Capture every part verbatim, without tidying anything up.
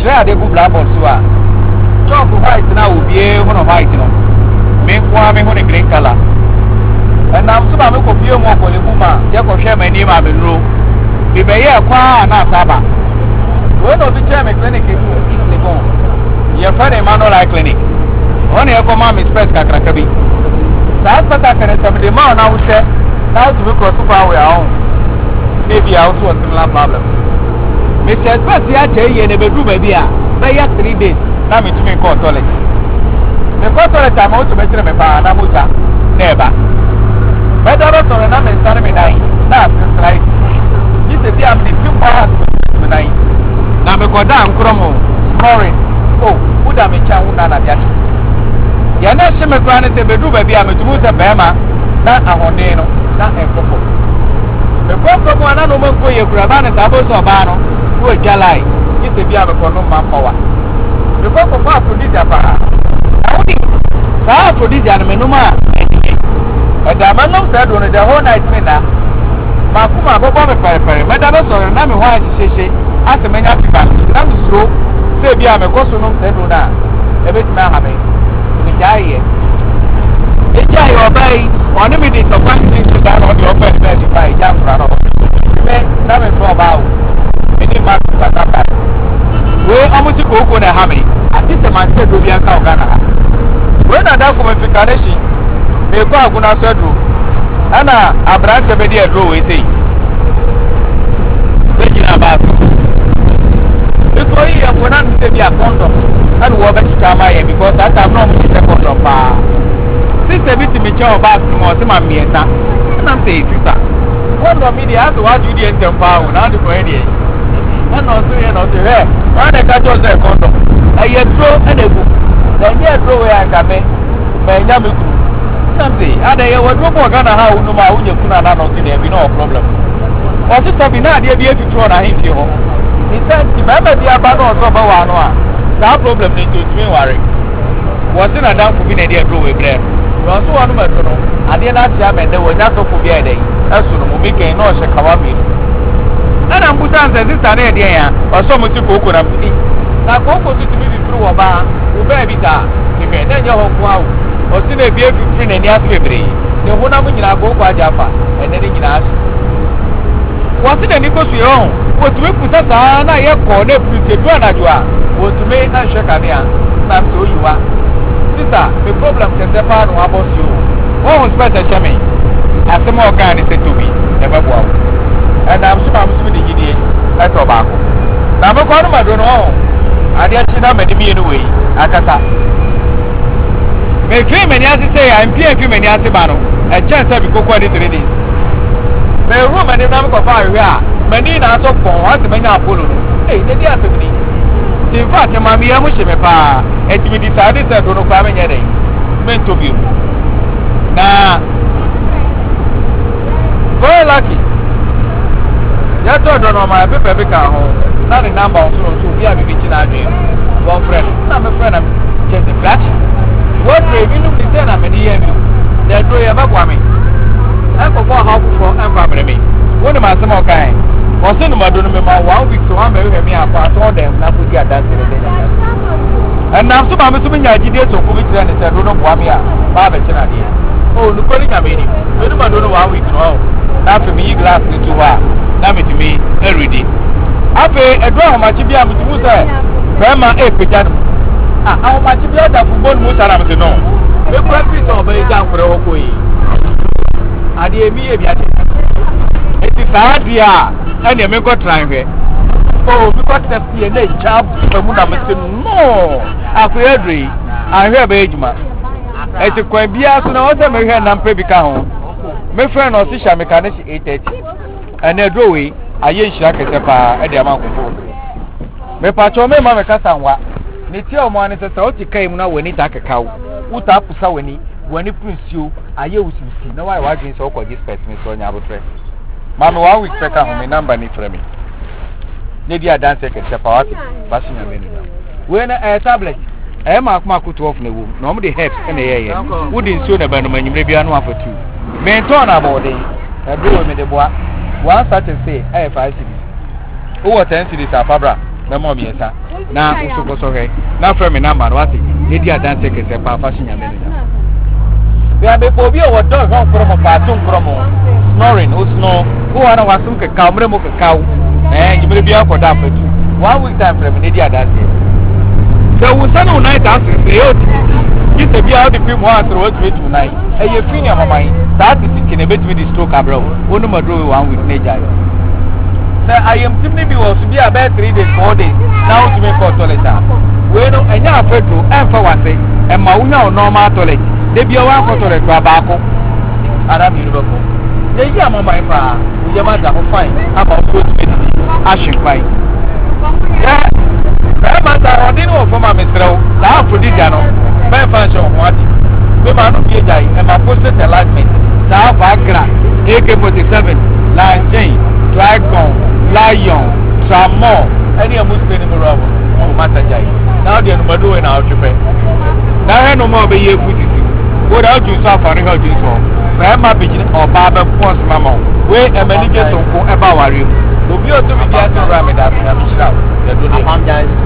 try de go black box so a chalk white na obi e ho no white no me kwa me ho ne green color and am so ba me ko pie mo ko le buma je ko hwe mani ma me nro bi be ye kwa na saba we no bi che me clinic e le bon ye fa de Emmanuel clinic on e ko ma me space kakra kabi sa hospital kan se me de ma na wo hwe na to be cross over we own maybe I also a similar problem me se space ya che ye ne be du ba bi a be ya three days na me to me call toilet me call toilet am o to me kire me pa na mo ja neba better not on na me start me nine na right you say be am the few hours me nine na me go down kromo snoring oh who da me cha una na bia ya na she me kwa na se be du ba bi am to mo se be ma na ahonde no na ekofo me ko ko na no man ko ye kura ba na sa bo so ba no wo jalai you say be am ko no ma power me ko ko fa producer pa awudi sa producer na me no ma and the man said on the whole night me na ma kuma bobo me pare pare me da be so na me ho a hihye ase me nya fiba na me suro se bia me ko so no said na e be tuma ha me me jaiye e jaiye obai oni me dis of things to that on the open bed by jam fra no me na me so ba o me ni ma ka ka ka we amuti ko ko na ha me ati se man se do bia ka o ga na ha we na da ko me fika na shi me ko aguna so adru ana abrante be dey adru we say be gina ba so iko yi aguna ni se bia condom and wo be chama ye because that time no mo se condom pa sister bi ti me cha oba so mo se ma miesa na say sister condom mi dey aso wa do dey ntem pa o na do ko e dey na no so ye no so he wa na ka jo say condom aye dro and egu then ye dro we anga me me nya me ku something ada ye wadwo bo ga na ha unu ma unye kuna na no tin e bi no problem o sister bi na de bi efitu na himfi ho ni santi ba ba bi aba no so ba wa no a that problem ni to tumi ware wo se na dan fu bi na de bro we bre no so wa no ma no ade na tia me de wo nya so fu bi e dey asu no mu mi ken no she kawa mi na na mbusa nse sister na e de ya o so mu ti ko ko na mi na ko ko ti mi bi bro wo ba wo ba bi ta mi me na nya ho ko awu o si na bia fifiri na ni ase bebre ne hona mu nyina go kwa jafa ene ne nyina ase wo si na ni ko su yo wo tumi kusa sa na ye ko na pute do na jo a wo tumi na hwe ka ne a na so yiwa sister the problem ke se pa no abos yo wo ho space cheme ase mo ga ni se tobi e ba bo and am so am so di gidie na to ba ko na me ko no ma do no ade chi na me di mi enu we akasa me fi many as say I am P F many as bano a chance to be cocoa three days me room and na ko fa here many na so pon what many apollo eh dey dey asebini in fact ma mi amu she me pa e ti mi decide say do no kwa me nyere me to bi na very lucky ya to do no ma pepe be ka ho na the number so so bi a bi bi chi na adwen one friend na me friend am just the flash what we even be saying na many years they do ya ba kwa me e ko ko ha ku for e family me woni ma se mo kai o se no ma do no me ma one week so one be we me akwa so dem na ku di adanse de de and na so ma me so me nya gide so ku bi tire ne se do no kwa me a ba be kina de o nu ko ni nya me ni me no ma do no one week no na fe me glass ni to wa na me ti me everyday ape edo ho ma chi bia me ti mu se be ma e peja ah how much be that football mu sara me no me practice on be jam for ho ko yi ade emi e bi ade eti sa dia ene me go try hwe oh me go test ye na jab mu na me se no akoya dri ahwe be ejuma eti kwan bia so na wo se me hwe na mpe bi ka ho me friend no si sha me ka na shi eight thirty ene do we aye nhira kese pa e de amankofo me pa cho me ma me ka sanwa ne ti o mo ani se o ti kai mu na wani ta kakawo uta pusa wani wani prince aye usisi na why why so ko this person me so nya abotre ma me one week peka ho me number ni frame ne dia dance ke se pa wati ba shi nya me ni we na eh tablet eh ma kuma kutu off na wo na o mo de herbs na ye ye wo di nsuo na ba no manyimre bia no afatu me ton na bo de e do me de boa one such say eh five cities o ten cities afabra na mo miesa na usuko so he na frame number what e dia dance ke se pa fashion ya me ya be po bi o do ho from pa tun from snoring o snow who wana wasum ke ka mre mo ke ka eh nyimre bi akoda patu one week time frame ne dia dance so we say no night dance se yo you say be out the film one through what we do night e ye fini amama that is it ne betimi di stroke abro onu madro one week ne jai say I am timni bi was be about three days four days now to me for toilet we no enya afedo emfa wase e ma unya normal toilet de bia wa for toilet ba baako ara mi rubo ko ye yi amama fa ye ma da ho fine aba so to me di ashin fine yeah e ma sa odin wo for ma mesrew sa afrodisia no be function ho adi we ma no bi jai e ma post enlargement sa Viagra A K forty-seven Lanchain Dragon Lion Tramor any of us paying more oh matter jai now the no do na outrepe na he no more be ye fusisi go da ju so afare ha ju so fa ma be jini oba be pons mama we e mani je so ko e ba ware obi o to mi dia so ra me da so na mishra ya do de am jai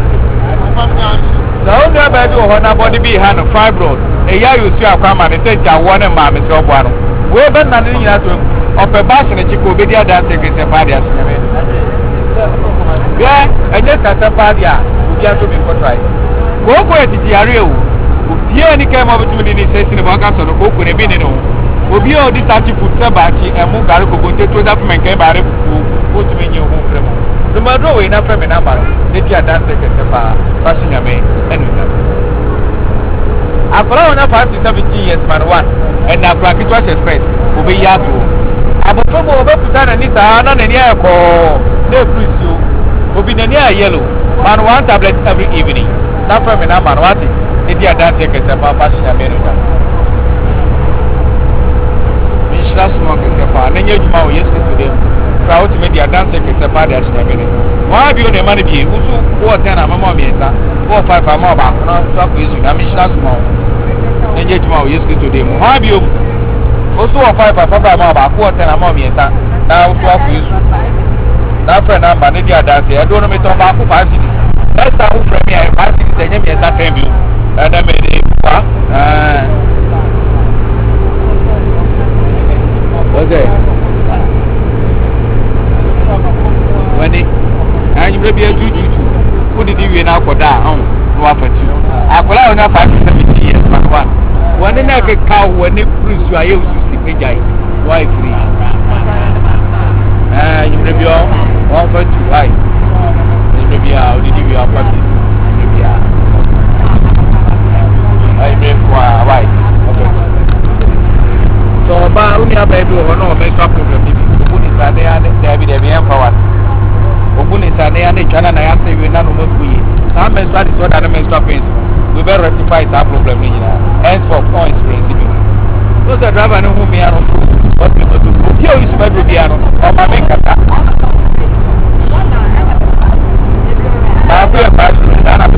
so no be do ho na body be ha no fibroid e ya you see akwa ma ne se ja wo ne ma me se obo ano we be na ne nyina to ope bass ne chiko be dia dance ke se pa dia so me yeah enye kasa pa dia obi ato me ko try ko ko etiti are o obi ani kai mo betu ni se sine ba ka so no ko ko ne bi ne no obi o di thirty foot se ba chi emu gare ko bonte to da men kai bare fufu ko to me nyi ho frem no ma do we na frem na ba ne dia dance ke se pa fashion ya me enu na akora ona five to seventeen years man one and na practice was express obi ya to abofo mo obi puta na ni sa na ni e ko na freeze o obi na ni a yellow man one tablet every evening na from na man what e dia dance ke se pa fashion ya me no da mi shira small ke se pa na nya juma o yes today crowd me dia dance ke se pa dia shina me no wa bi o ne man bi usu wo ten na mama mi esa four five ama ba na so ko isu na mi shira small enye juma o yes today mo ha bi o osu o five five ama ba ko ten ama mi esa na so ko isu na friend na ma ne dia dance e do no me ton ba ko five cities next time who friend me I five cities enye mi esa ten bi o na me de pa eh okay wani anyi bre bi etu tu tu ko di di we na akoda on no afatu akola ona five to seventeen years man one wani na ke ka wani prince aye ususi pejai why free eh anyi bre bi o one for two why anyi bre bi a odi di we afatu bre bi a anyi bre kwa why okay so ba uni abedu ho no menstrual problem bi obu ni sa ne ane debi debi empower obu ni sa ne ane chana na ya se we na no mafuye sa menstrual disorder na menstrual pains we better rectify that problem ni na henceforth on experience bi so the driver no hu me ano what me do obi o use bedroom bi ano o ma me kasa na ku e pa na na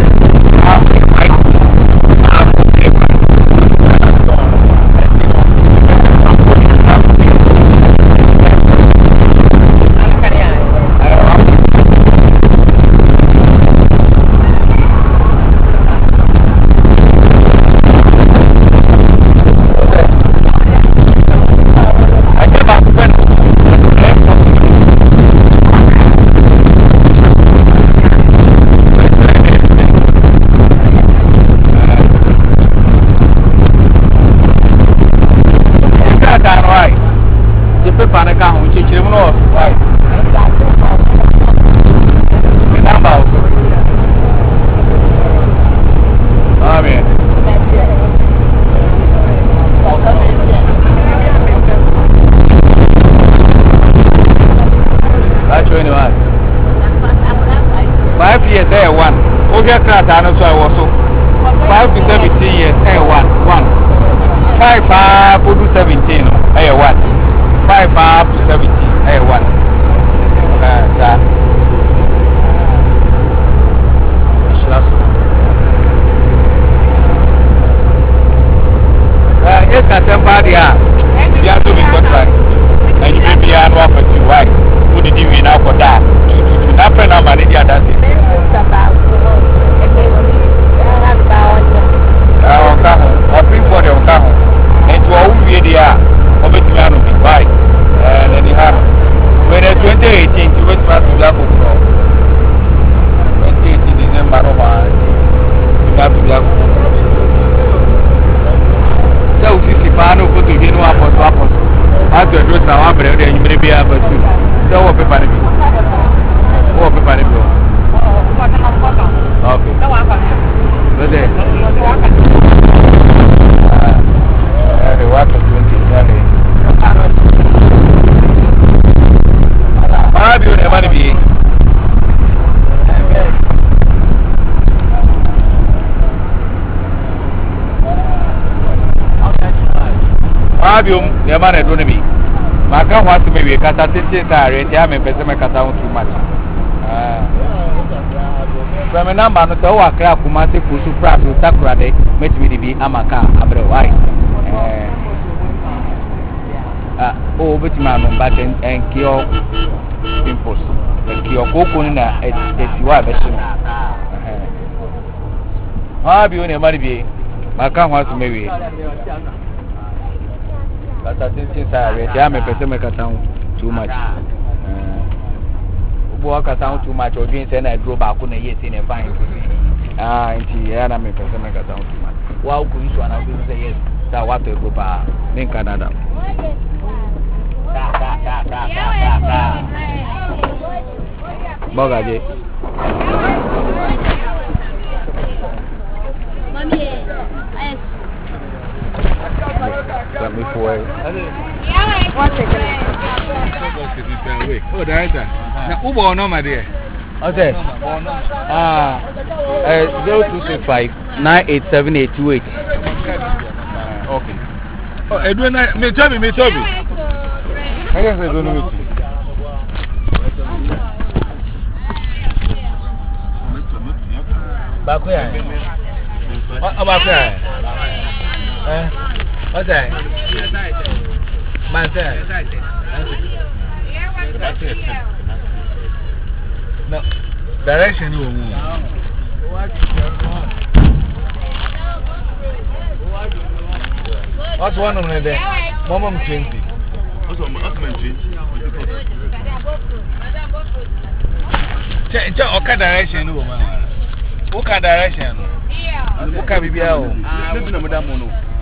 so I was so five to seventeen years eh one one five up to seventeen eh one five up to seventeen eh one uh sir uh yes ka semba dia dia to be contract and you may be an offer to why who did you in akoda to to na friend na man dia that Habium, the man at Dunamy. My car was to maybe Cassa Tintin, I am a person, Cassa too much. From a number not our crap, Kumasi, Pusu Pras, Takrade, met me to be Amaka, Abra White. Oh, but man, but and cure pimples. And cure coconut, it's your version. How be on a money? My car was to maybe. But I think since I read, I am a person, too much. Walk a town too much or drinks and I drove back on a yet in a fine. Ah, and I am a person, make a town too much. Wow, could you and I will say yes, that what a group are in Canada. Bogaji. Let me for it. What's it? Oh, director. Now, Uber no, my dear. Okay. Ah, zero two six five nine eight seven eight two eight. Okay. Oh, Edwin, me tell me, me tell me. I guess I don't know it. Back where? What about where? Eh? What's that? Man, no direction. What's one of them there? Mom twenty. What's one twenty? Check check okay direction woman. Okay direction. Okay bibi ah o.